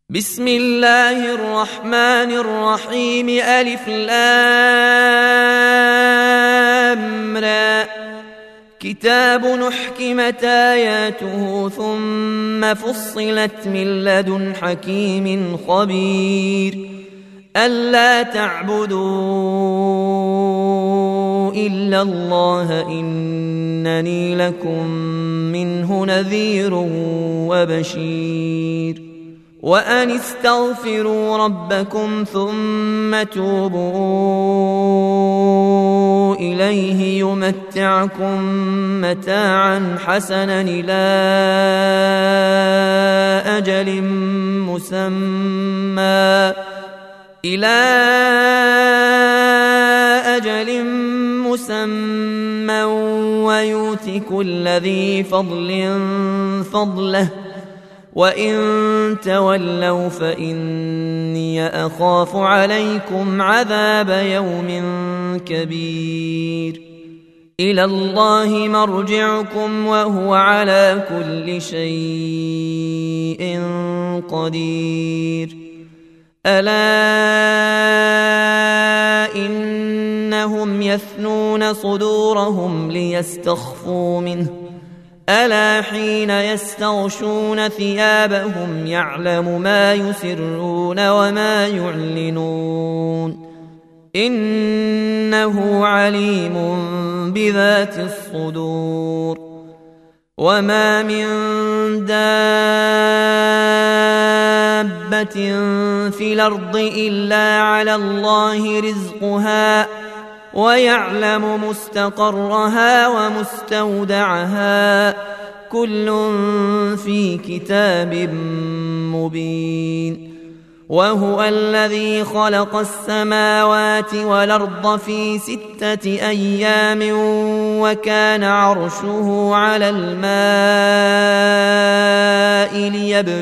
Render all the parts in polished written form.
بسم الله الرحمن الرحيم. ألف لام را. كتاب نحكمت آياته ثم فصلت من لدن حكيم خبير. ألا تعبدوا إلا الله إنني لكم منه نذير وبشير. وأن استغفروا ربكم ثم توبوا إليه يمتعكم متاعا حسنا إلى أجل مسمى ويؤت كل ذي فضل فضله وإن تولوا فإني أخاف عليكم عذاب يوم كبير. إلى الله مرجعكم وهو على كل شيء قدير. ألا إنهم يثنون صدورهم ليستخفوا منه ألا حين يستغشون ثيابهم يعلم ما يسرون وما يعلنون إنه عليم بذات الصدور. وما من دابة في الأرض إلا على الله رزقها ويعلم مستقرها ومستودعها كل في كتاب مبين. وهو الذي خلق السماوات والأرض في 6 أيام وكان عرشه على الماء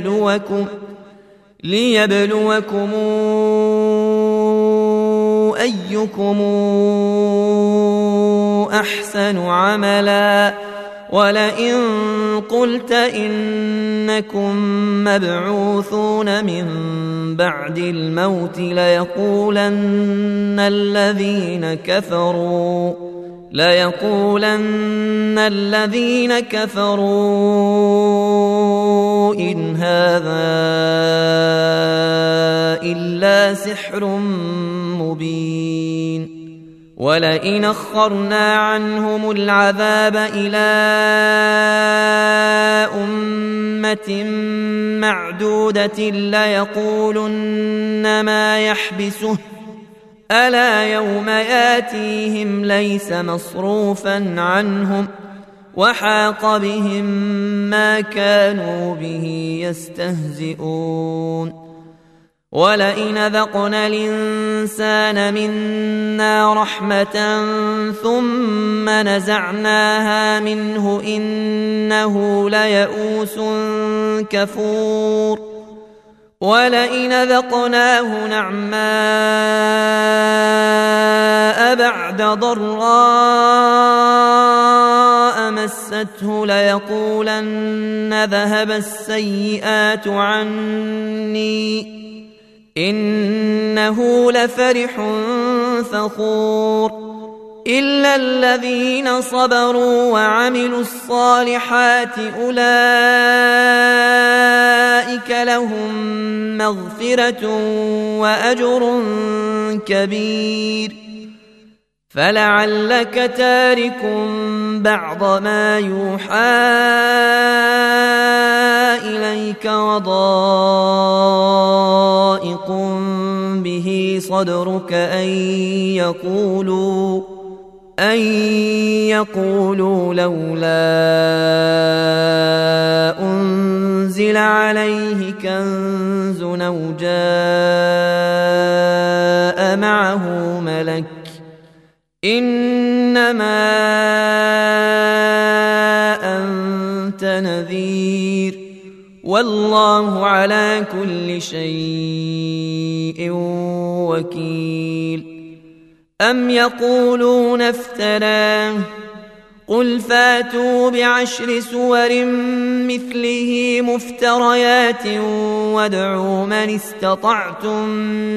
ليبلوكم أيكم أحسن عملا. ولئن قلت إنكم مبعوثون من بعد الموت ليقولن الذين كفروا إن هذا إلا سحر مبين. ولئن أخرنا عنهم العذاب إلى أمة معدودة ليقولن ما يحبسه ألا يوم ياتيهم ليس مصروفا عنهم وحاق بهم ما كانوا به يستهزئون. ولئن ذقنا الإنسان منا رحمة ثم نزعناها منه إنه ليئوس كفور. ولئن ذقناه نعماء بعد ضراء مسته ليقولن ذهب السيئات عني إنه لفرح فخور. إلا الذين صبروا وعملوا الصالحات أولئك لهم مغفرة وأجر كبير. فلعلك تارك بعض ما يوحى إليك وضائق به صدرك أن يقولوا لولا أنزل عليه كنز أو جاء معه ملك إنما أنت نذير والله على كل شيء وكيل. أم يقولون افتراه قل فاتوا بعشر سور مثله مفتريات وادعوا من استطعتم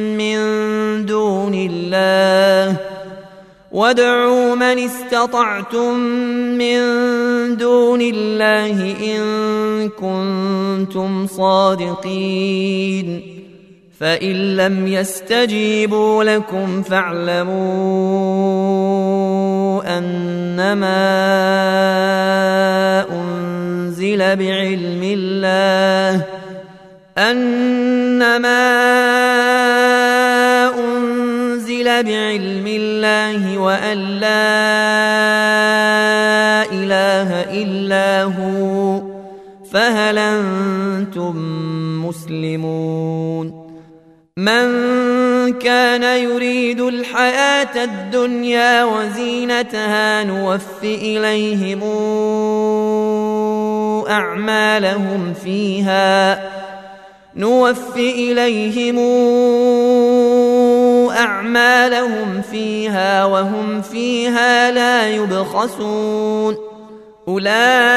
من دون الله إن كنتم صادقين فإن لم يستجيبوا لكم فاعلموا أنما أنزل بعلم الله وأن لا إله إلا هو فهل أنتم مسلمون من كان يريد الحياة الدنيا وزينتها نوف إليهم أعمالهم فيها وهم فيها لا يبخسون أولئك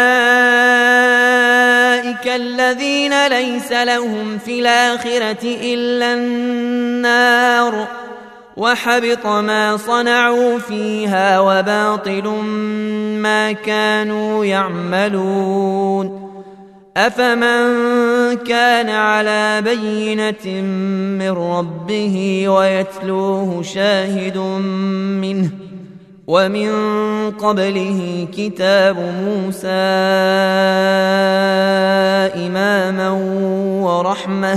الذين ليس لهم في الآخرة إلا النار وحبط ما صنعوا فيها وباطل ما كانوا يعملون أفمن كان على بينة من ربه ويتلوه شاهد منه ومن قبله كتاب موسى إماما ورحمة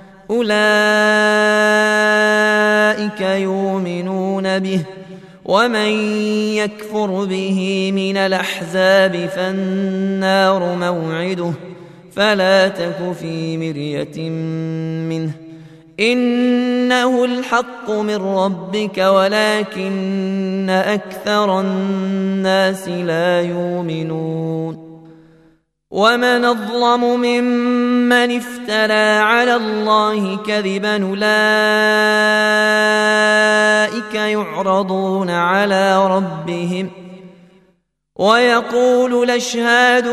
أولئك يؤمنون به ومن يكفر به من الأحزاب فالنار موعده فلا تك في مرية منه إنه الحق من ربك ولكن أكثر الناس لا يؤمنون ومن أظلم ممن افترى على الله كذبا أولئك يعرضون على ربهم ويقول الأشهاد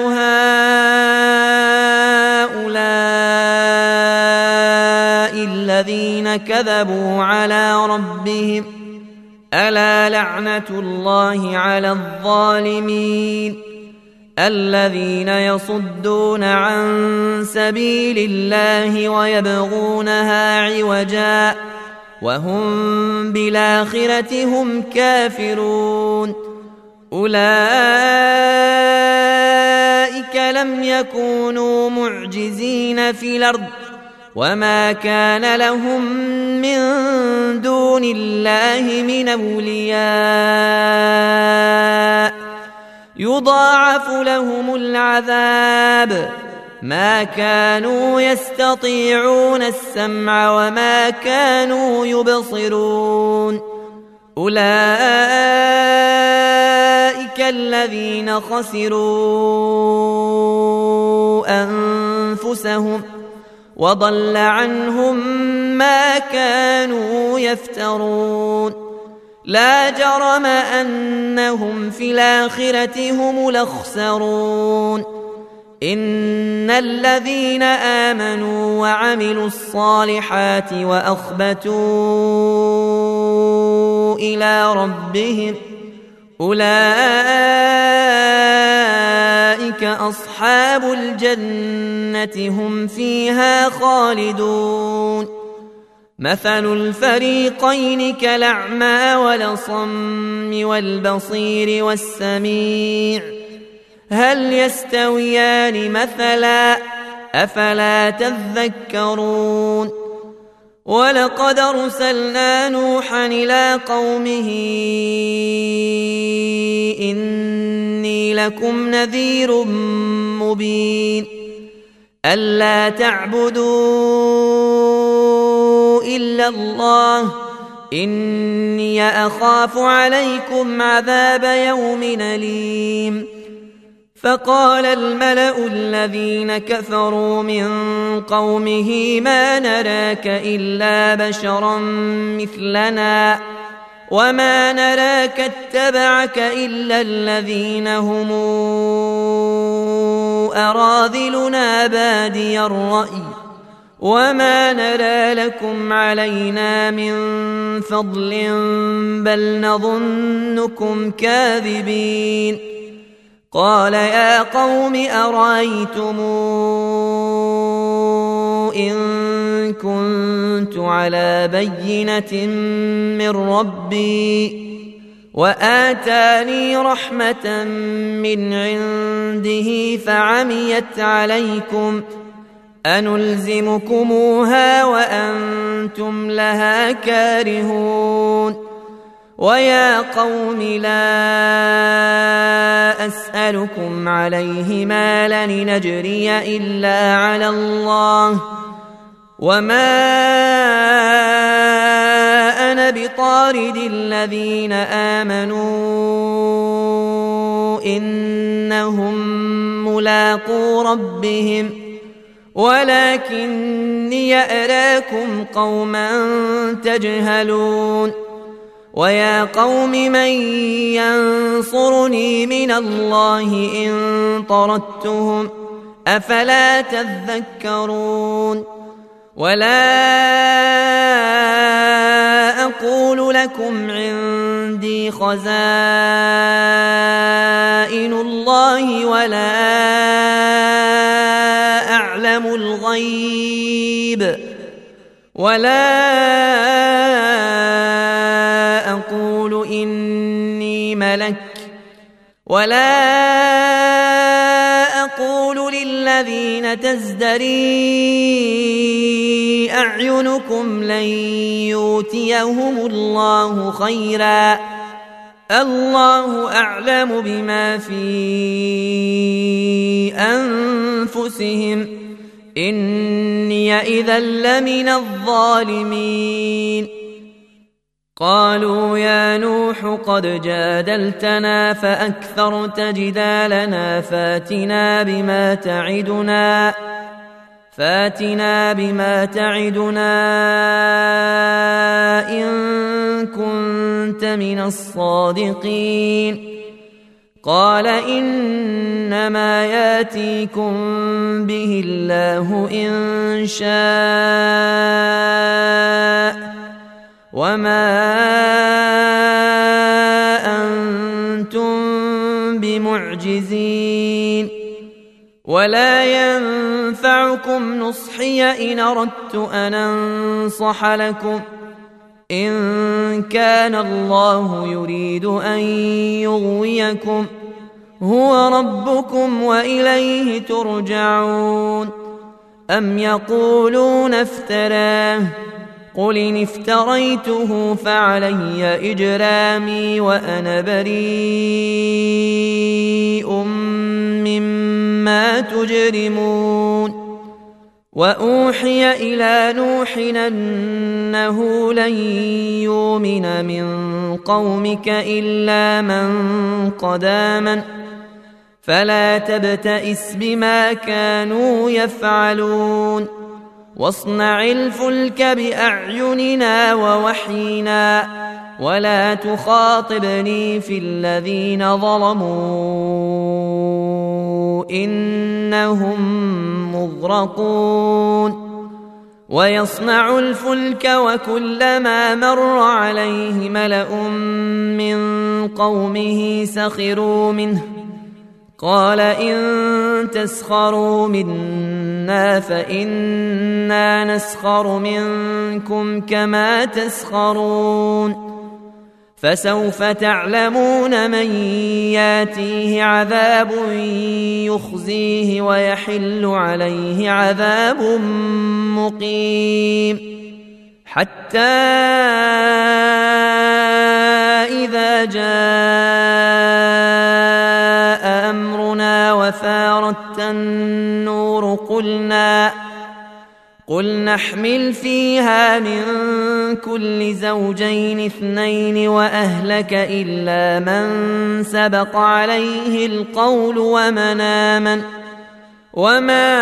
هؤلاء الذين كذبوا على ربهم ألا لعنة الله على الظالمين الذين يصدون عن سبيل الله ويبغونها عوجا وهم بالآخرة هم كافرون أولئك لم يكونوا معجزين في الأرض وما كان لهم من دون الله من أولياء يضاعف لهم العذاب ما كانوا يستطيعون السمع وما كانوا يبصرون أولئك الذين خسروا أنفسهم وضل عنهم ما كانوا يفترون لا جرم أنهم في الآخرة هم الأخسرون إن الذين آمنوا وعملوا الصالحات وأخبتوا إلى ربهم أولئك أصحاب الجنة هم فيها خالدون مثل الفريقين كالأعمى والأصم والبصير والسميع هل يستويان مثلا أفلا تذكرون ولقد أرسلنا نوحا إلى قومه إني لكم نذير مبين ألا تعبدوا إلا الله إني أخاف عليكم عذاب يوم أليم فقال الملأ الذين كفروا من قومه ما نراك إلا بشرا مثلنا وما نراك اتبعك إلا الذين هم أراذلنا بادي الرأي وما نرى لكم علينا من فضل بل نظنكم كاذبين قال يا قوم أرأيتم إن كنت على بينة من ربي وآتاني رحمة من عنده فعميت عليكم أنلزمكموها وأنتم لها كارهون ويا قوم لا أسألكم عليه مالا لنجري إلا على الله وما أنا بطارد الذين آمنوا إنهم ملاقو ربهم ولكني أراكم قوما تجهلون ويا قوم من ينصرني من الله إن طردتهم أفلا تذكرون ولا أقول لكم عندي خزائن الله ولا أعلم الغيب ولا أقول إني ملك ولا أقول للذين تزدري أعينكم لن يؤتيهم الله خيرا الله أعلم بما في أنفسهم إني إذا لمن الظالمين قالوا يا نوح قد جادلتنا فأكثرت جدالنا فاتنا بما تعدنا إن كنت من الصادقين قال إنما ياتيكم به الله إن شاء وما أنتم بمعجزين ولا ينفعكم نصحي إن أردت أن أنصح لكم إن كان الله يريد أن يغويكم هو ربكم وإليه ترجعون أم يقولون افتراه قل إن افتريته فعلي إجرامي وأنا بريء مما تجرمون وأوحي إلى نوح أنه لن يؤمن من قومك إلا من قد آمن فلا تبتئس بما كانوا يفعلون واصنع الفلك بأعيننا ووحينا ولا تخاطبني في الذين ظلموا إنهم مغرقون ويصنع الفلك وكلما مر عليه ملأ من قومه سخروا منه قال إن تسخروا منا فإنا نسخر منكم كما تسخرون فسوف تعلمون من ياتيه عذاب يخزيه ويحل عليه عذاب مقيم حتى إذا جاء أمرنا وفارت النور قل نحمل فيها من كل زوجين اثنين وأهلك إلا من سبق عليه القول ومن آمن وما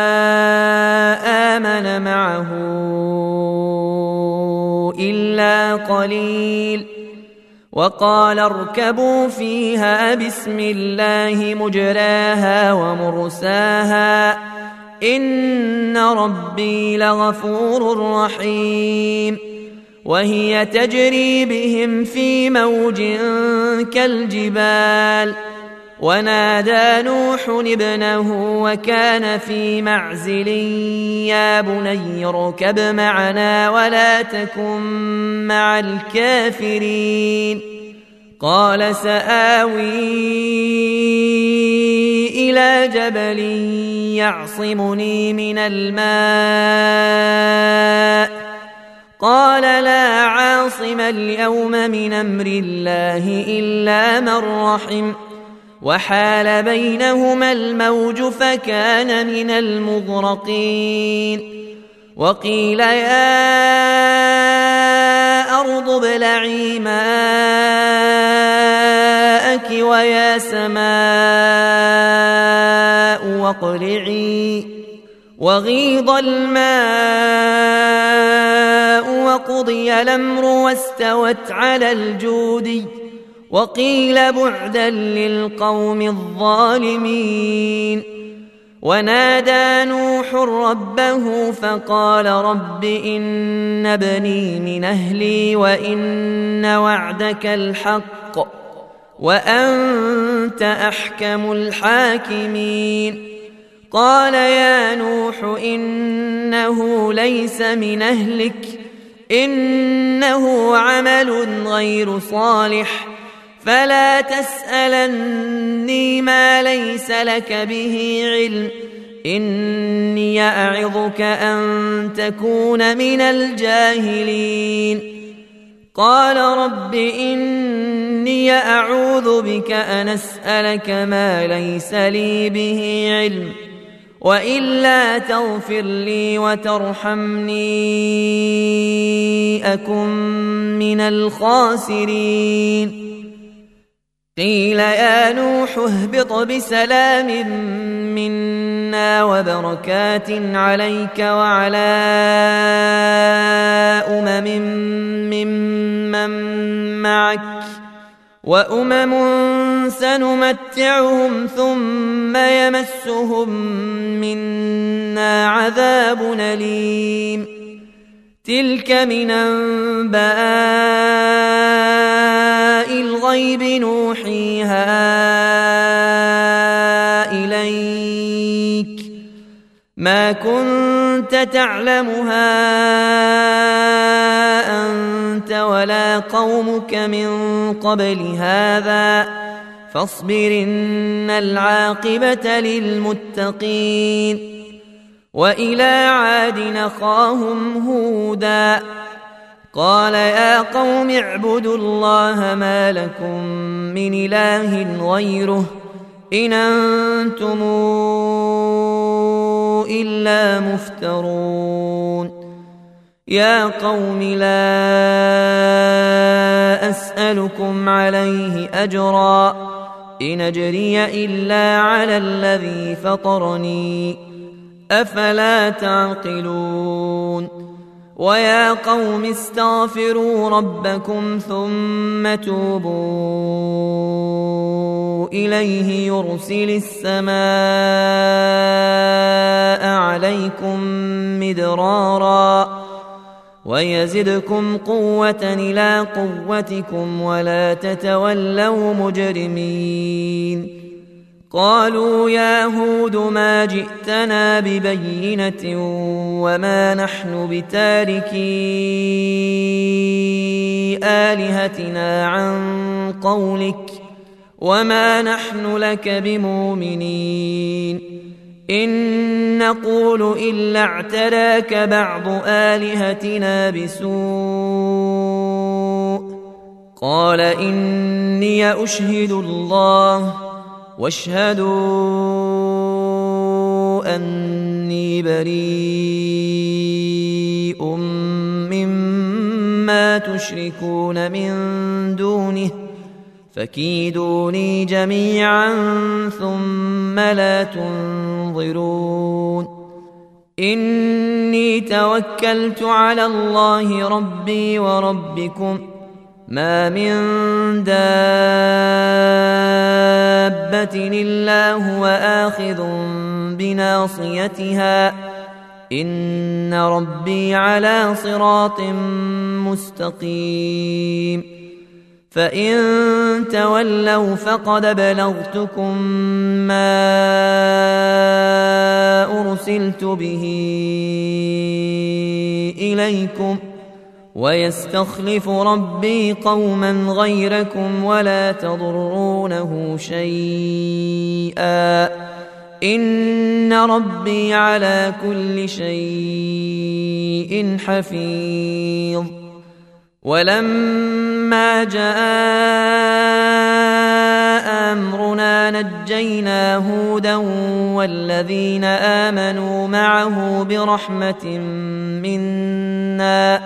آمن معه إلا قليل وقال اركبوا فيها بسم الله مجراها ومرساها إن ربي لغفور رحيم وهي تجري بهم في موج كالجبال ونادى نوح ابنه وكان في معزل يا بني اركب معنا ولا تكن مع الكافرين قال سآوي إلى جبل يعصمني من الماء قال لا عاصم اليوم من أمر الله إلا من رحم وحال بينهما الموج فكان من المغرقين وقيل يا أرض ابلعي ماءك ويا سماء واقلعي وغيض الماء وقضي الأمر واستوت على الجودي وقيل بعدا للقوم الظالمين ونادى نوح ربه فقال رب إن ابني من أهلي وإن وعدك الحق وأنت أحكم الحاكمين قال يا نوح إنه ليس من أهلك إنه عمل غير صالح فلا تسألني ما ليس لك به علم إني أعظك أن تكون من الجاهلين قال رب إني أعوذ بك أن أسألك ما ليس لي به علم وإلا تغفر لي وترحمني أكن من الخاسرين قيل يا نوح اهبط بسلام منا وبركات عليك وعلى ممن معك وأمم سنمتعهم ثم يمسهم منا عذاب أليم تلك من أنباء الغيب نوحيها إليك ما كنت تعلمها أنت ولا قومك من قبل هذا فاصبر إن العاقبة للمتقين وإلى عاد أخاهم هودا قال يا قوم اعبدوا الله ما لكم من إله غيره إن أنتم إلا مفترون يا قوم لا أسألكم عليه أجرا إن أجري إلا على الذي فطرني أفلا تعقلون ويا قوم استغفروا ربكم ثم توبوا إليه يرسل السماء عليكم مدرارا ويزدكم قوة إلى قوتكم ولا تتولوا مجرمين قالوا يا هود ما جئتنا ببينة وما نحن بتاركي آلهتنا عن قولك وما نحن لك بمؤمنين إن نقول إلا اعتراك بعض آلهتنا بسوء قال إني أشهد الله واشهدوا أني بريء مما تشركون من دونه فكيدوني جميعا ثم لا تنظرون إني توكلت على الله ربي وربكم ما من دابة إلا هو آخذ بناصيتها إن ربي على صراط مستقيم فإن تولوا فقد بلغتكم ما أرسلت به إليكم ويستخلف ربي قوما غيركم ولا تضرونه شيئا إن ربي على كل شيء حفيظ ولما جاء أمرنا نجينا هودا والذين آمنوا معه برحمة منا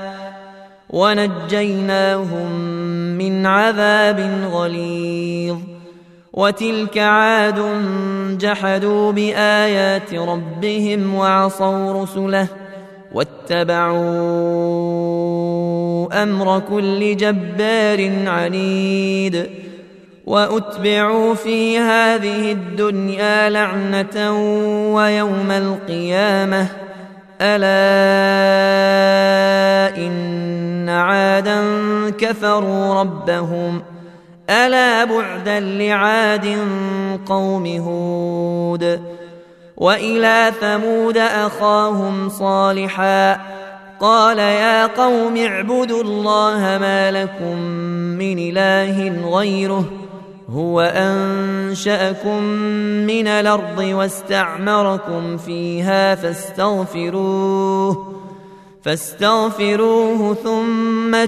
ونجيناهم من عذاب غليظ وتلك عاد جحدوا بآيات ربهم وعصوا رسله واتبعوا أمر كل جبار عنيد وأتبعوا في هذه الدنيا لعنة ويوم القيامة ألا إن عادا كفروا ربهم ألا بعدا لعاد قوم هود وإلى ثمود أخاهم صالحا قال يا قوم اعبدوا الله ما لكم من إله غيره هو أنشأكم من الأرض واستعمركم فيها فاستغفروه ثم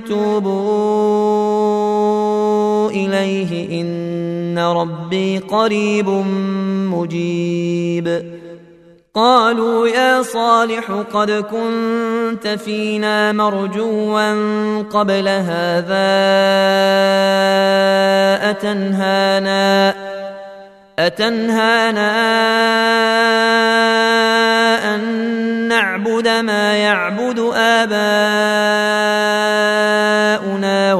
توبوا إليه إن ربي قريب مجيب قالوا يا صالح قد كنت فينا مرجوا قبل هذا أتنهانا أن نعبد ما يعبد آباؤنا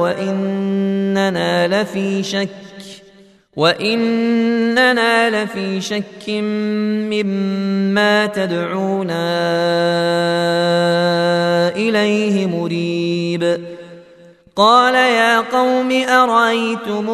وإننا لفي شك مما تدعونا إليه مريب قال يا قوم أرأيتم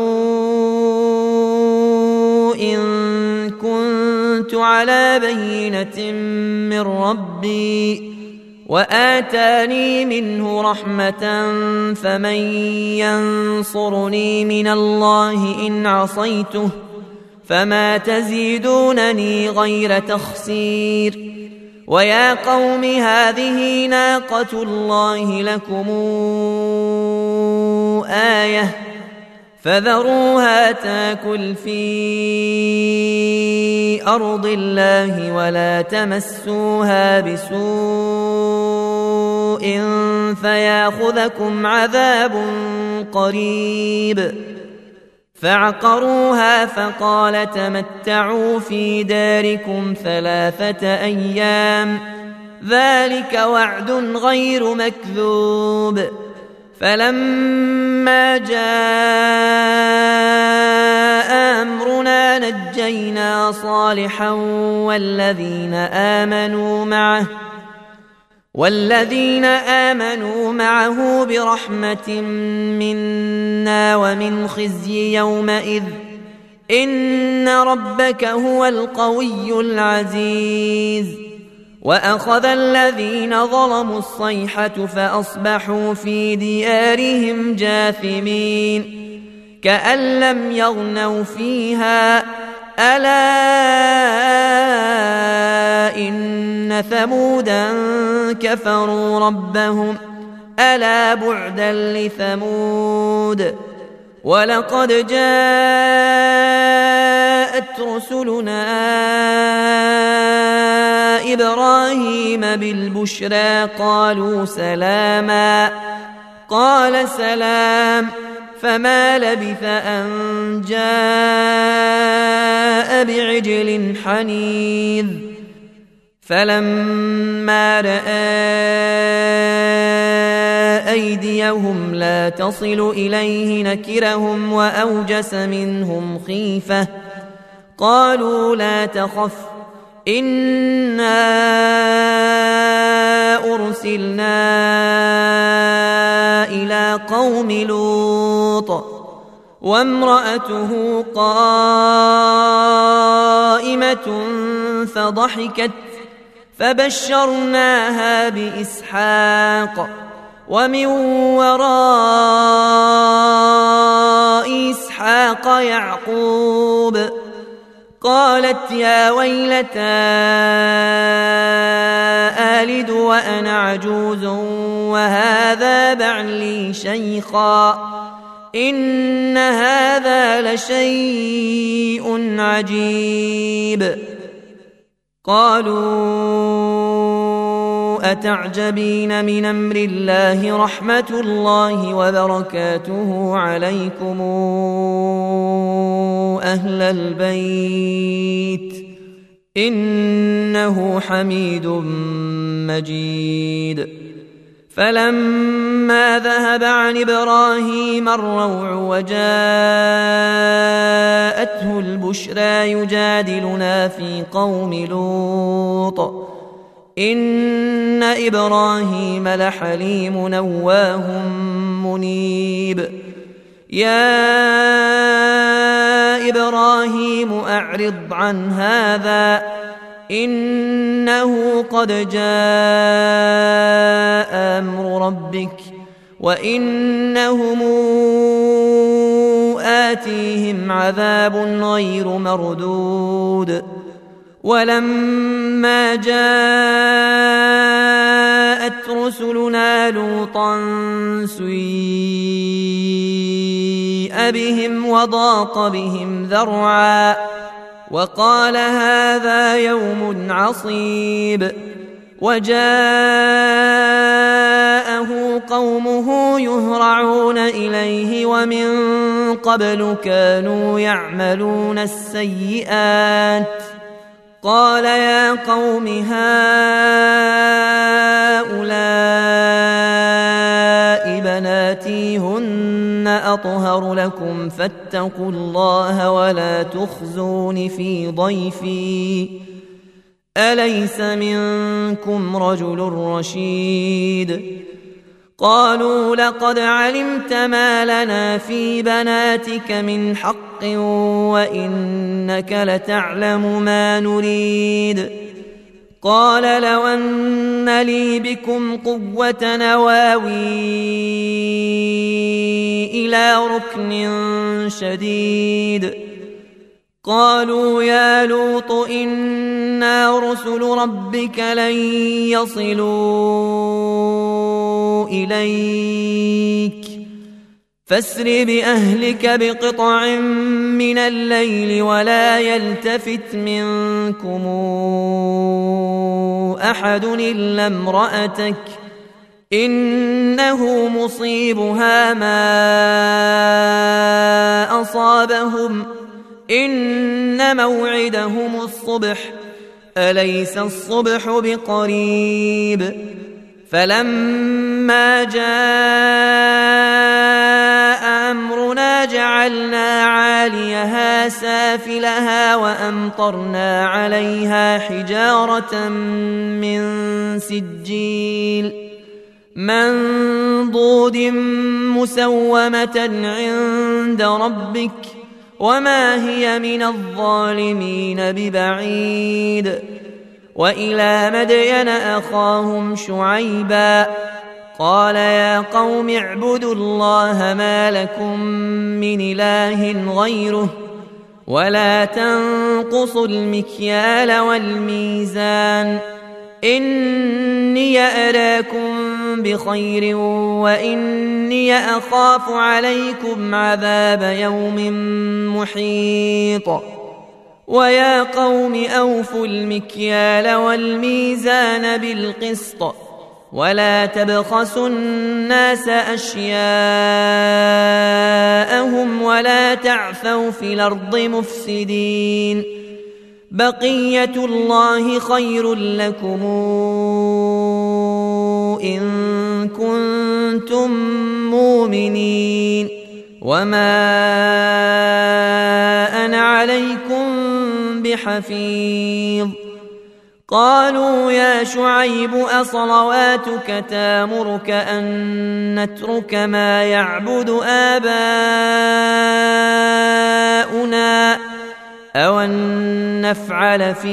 إن كنت على بينة من ربي وآتاني منه رحمة فمن ينصرني من الله إن عصيته فما تزيدونني غير تخسير ويا قوم هذه ناقة الله لكم آية فذروها تاكل في أرض الله ولا تمسوها بسوء فياخذكم عذاب قريب فعقروها فقال تمتعوا في داركم 3 أيام ذلك وعد غير مكذوب فلما جاء أمرنا نجينا صالحا والذين آمنوا معه برحمة منا ومن خزي يومئذ إن ربك هو القوي العزيز وأخذ الذين ظلموا الصيحة فأصبحوا في ديارهم جاثمين كأن لم يغنوا فيها ألا إن ثمودا كفروا ربهم ألا بعدا لثمود ولقد جاءت رسلنا إبراهيم بالبشرى قالوا سلاما قال سلام فما لبث أن جاء بعجل حنيذ فلما رأى أيديهم لا تصل إليه نكرهم وأوجس منهم خيفة قالوا لا تخف إنا أرسلنا إلى قوم لوط وامرأته قائمة فضحكت فبشرناها بإسحاق ومن وراء إسحاق يعقوب قالت يا ويلتى آلد وأنا عجوز وهذا بعلي شيخا إن هذا لشيء عجيب قالوا أتعجبين من أمر الله رحمة الله وبركاته عليكم أهل البيت إنه حميد مجيد فلما ذهب عن إبراهيم الروع وجاءته البشرى يجادلنا في قوم لوط إن إبراهيم لحليم نواه منيب يا إبراهيم أعرض عن هذا إنه قد جاء أمر ربك وإنهم آتيهم عذاب غير مردود ولما جاءت رسلنا لوطا سيء بهم وضاق بهم ذرعا وقال هذا يوم عصيب وجاءه قومه يهرعون إليه ومن قبل كانوا يعملون السيئات قال يا قوم هؤلاء بناتي هن أطهر لكم فاتقوا الله ولا تخزون في ضيفي أليس منكم رجل رشيد قالوا لقد علمت ما لنا في بناتك من حق وإنك لتعلم ما نريد قال لو أن لي بكم قوة نواوي إلى ركن شديد قالوا يا لوط إنا رسل ربك لن يصلوا إليك فاسر بأهلك بقطع من الليل ولا يلتفت منكم أحد إلا امرأتك إنه مصيبها ما أصابهم إن موعدهم الصبح أليس الصبح بقريب فلما جاء أمرنا جعلنا عاليها سافلها وأمطرنا عليها حجارة من سجيل منضود مسومة عند ربك وما هي من الظالمين ببعيد وإلى مدين أخاهم شعيبا قال يا قوم اعبدوا الله ما لكم من إله غيره ولا تنقصوا المكيال والميزان إني أراكم بخير وإني أخاف عليكم عذاب يوم محيط ويا قوم أوفوا المكيال والميزان بالقسط ولا تبخسوا الناس أشياءهم ولا تعثوا في الأرض مفسدين بقية الله خير لكم إن كنتم مؤمنين وما أنا عليكم بحفيظ قالوا يا شعيب أصلواتك تامرك أن نترك ما يعبد آباؤنا أو أن نفعل في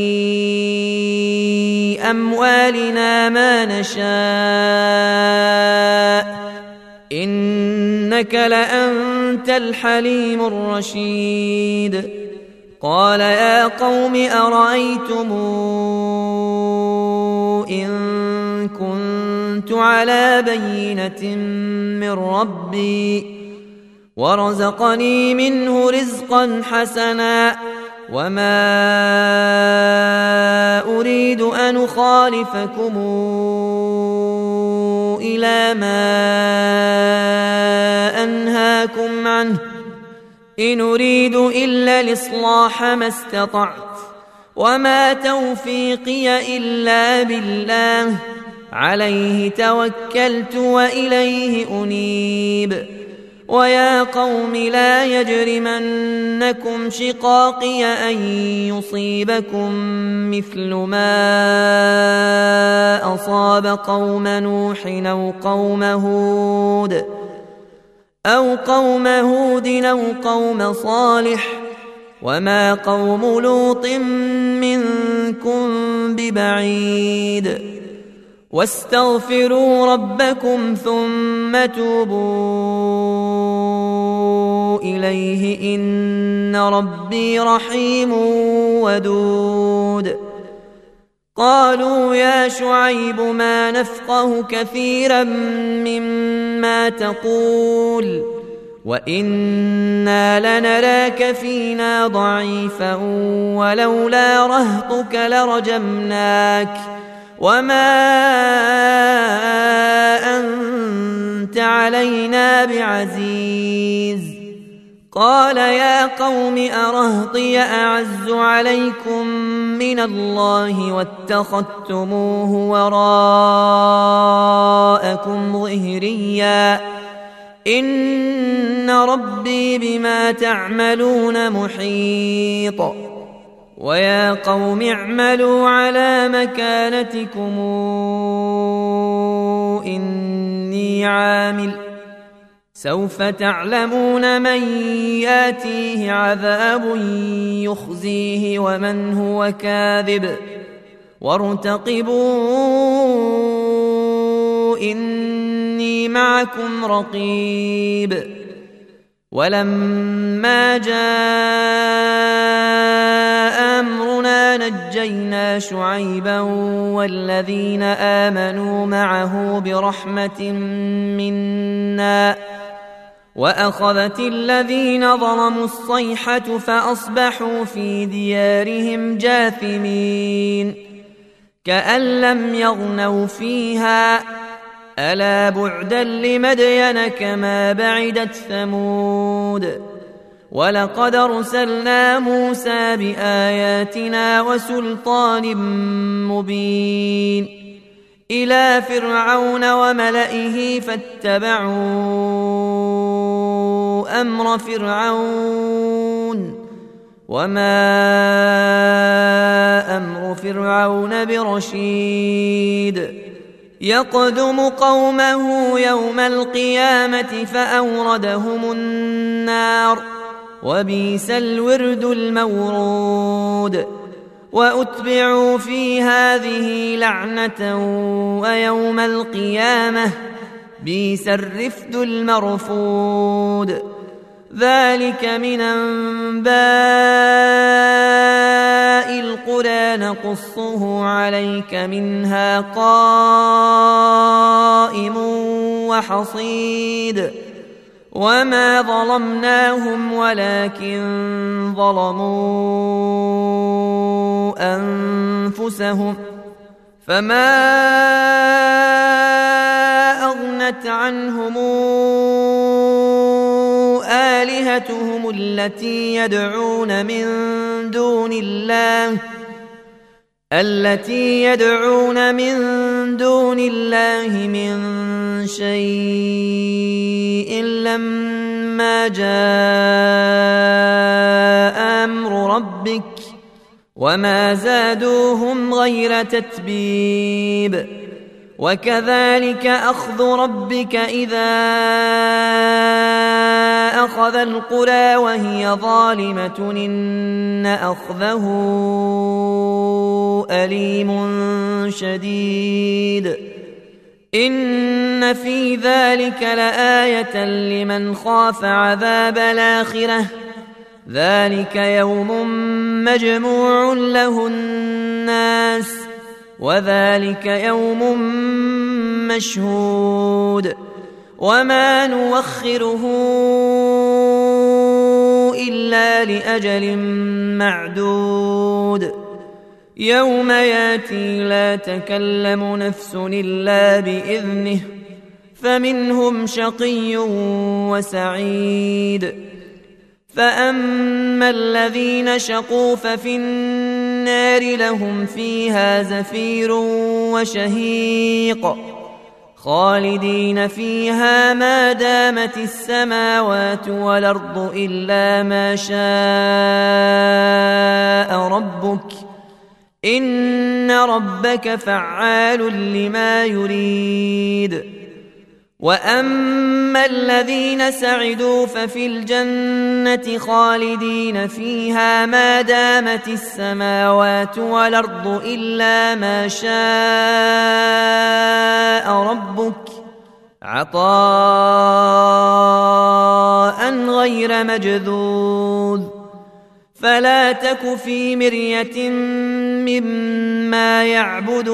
أموالنا ما نشاء إنك لأنت الحليم الرشيد قال يا قوم أرأيتم إن كنت على بينة من ربي ورزقني منه رزقا حسنا وما أريد أن أخالفكم إلى ما أنهاكم عنه إن أريد إلا الإصلاح ما استطعت وما توفيقي إلا بالله عليه توكلت وإليه أنيب ويا قوم لا يجرمنكم شقاقي أن يصيبكم مثل ما أصاب قوم نوح أو قوم هود أو قوم صالح وما قوم لوط منكم ببعيد واستغفروا ربكم ثم توبوا إليه إن ربي رحيم ودود قالوا يا شعيب ما نفقه كثيرا مما تقول وإنا لنراك فينا ضعيفا ولولا رهطك لرجمناك وما أنت علينا بعزيز قال يا قوم أرهطي أعز عليكم من الله واتخذتموه وراءكم ظهريا إن ربي بما تعملون محيط ويا قوم اعملوا على مكانتكم إني عامل سوف تعلمون من ياتيه عذاب يخزيه ومن هو كاذب وارتقبوا إني معكم رقيب ولما جاء أمرنا نجينا شعيبا والذين آمنوا معه برحمة منا وأخذت الذين ظلموا الصيحة فأصبحوا في ديارهم جاثمين كأن لم يغنوا فيها ألا بعدا لمدين كما بعدت ثمود ولقد أرسلنا موسى بآياتنا وسلطان مبين إلى فرعون وملئه فاتبعوا أمر فرعون وما أمر فرعون برشيد يقدم قومه يوم القيامة فأوردهم النار وبئس الورد المورود وأتبعوا في هذه لعنة ويوم القيامة بئس الرفد المرفود ذلك من أنباء القرى نقصه عليك منها قائم وحصيد وما ظلمناهم ولكن ظلموا أنفسهم فما أغنت عنهم آلهتهم التي يدعون من دون الله التي يدعون من دون الله من شيء لما جاء أمر ربك وما زادوهم غير تتبيب وكذلك أخذ ربك إذا أخذ القرى وهي ظالمة إن أخذه أليم شديد إن في ذلك لآية لمن خاف عذاب الآخرة ذلك يوم مجموع له الناس وذلك يوم مشهود وما نوخره إلا لأجل معدود يوم ياتي لا تكلم نفس إلا بإذنه فمنهم شقي وسعيد فأما الذين شقوا ففي النار لهم فيها زفير وشهيق خالدين فيها ما دامت السماوات والأرض إلا ما شاء ربك إن ربك فعال لما يريد وأما الذين سعدوا ففي الجنة خالدين فيها ما دامت السماوات والأرض إلا ما شاء ربك عطاء غير مجذوذ فلا تك في مرية مما يعبد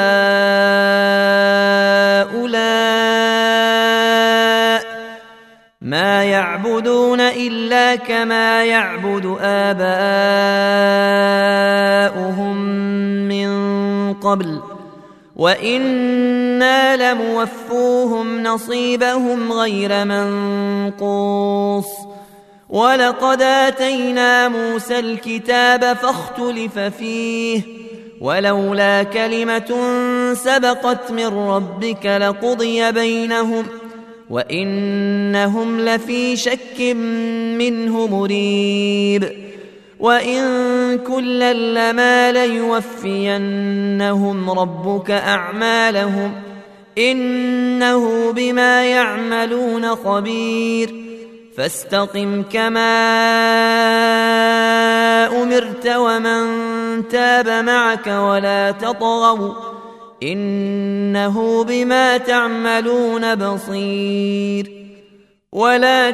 هؤلاء ما يعبدون إلا كما يعبد آباؤهم من قبل وإنا لموفوهم نصيبهم غير منقوص ولقد آتينا موسى الكتاب فاختلف فيه ولولا كلمة سبقت من ربك لقضي بينهم وإنهم لفي شك منه مريب وإن كلا لما ليوفينهم ربك أعمالهم إنه بما يعملون خبير فاستقم كما أمرت ومن تاب معك ولا تطغوا إنه بما تعملون بصير ولا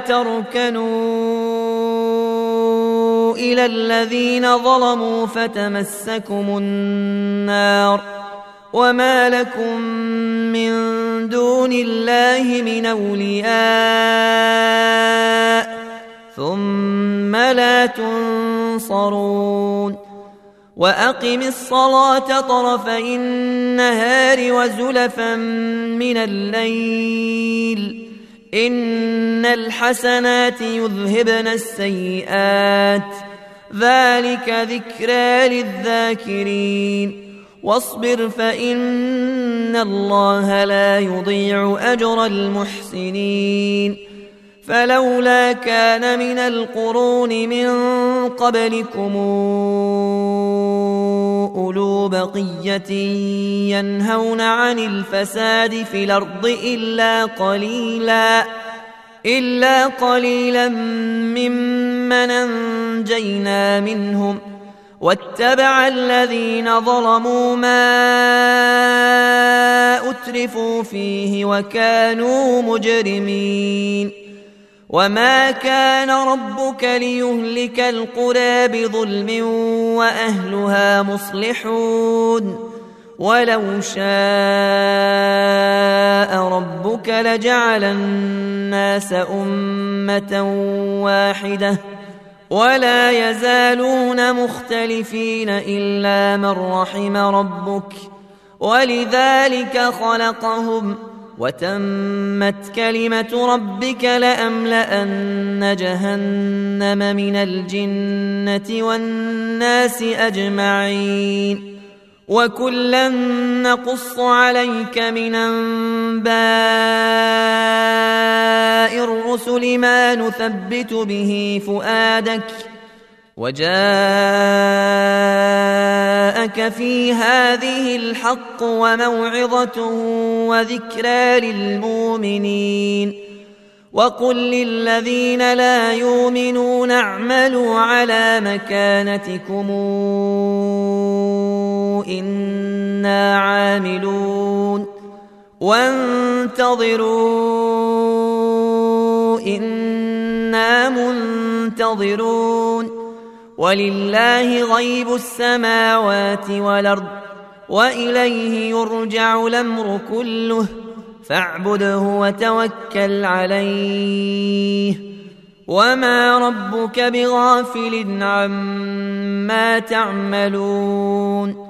تركنوا إلى الذين ظلموا فتمسكم النار وما لكم من دون الله من أولياء ثم لا تنصرون وأقم الصلاة طرفي النهار وزلفا من الليل إن الحسنات يذهبن السيئات ذلك ذكرى للذاكرين واصبر فإن الله لا يضيع أجر المحسنين فلولا كان من القرون من قبلكم أولو بقية ينهون عن الفساد في الأرض إلا قليلا ممن أنجينا منهم واتبع الذين ظلموا ما أترفوا فيه وكانوا مجرمين وما كان ربك ليهلك القرى بظلم وأهلها مصلحون ولو شاء ربك لجعل الناس أمة واحدة ولا يزالون مختلفين إلا من رحم ربك ولذلك خلقهم وتمت كلمة ربك لأملأن جهنم من الجنة والناس أجمعين وكلا نقص عليك من أنباء الرسل ما نثبت به فؤادك وجاءك في هذه الحق وموعظة وذكرى للمؤمنين وقل للذين لا يؤمنون اعملوا على مكانتكم إنا عاملون وانتظروا إنا منتظرون ولله غيب السماوات والأرض وإليه يرجع الأمر كله فاعبده وتوكل عليه وما ربك بغافل عما تعملون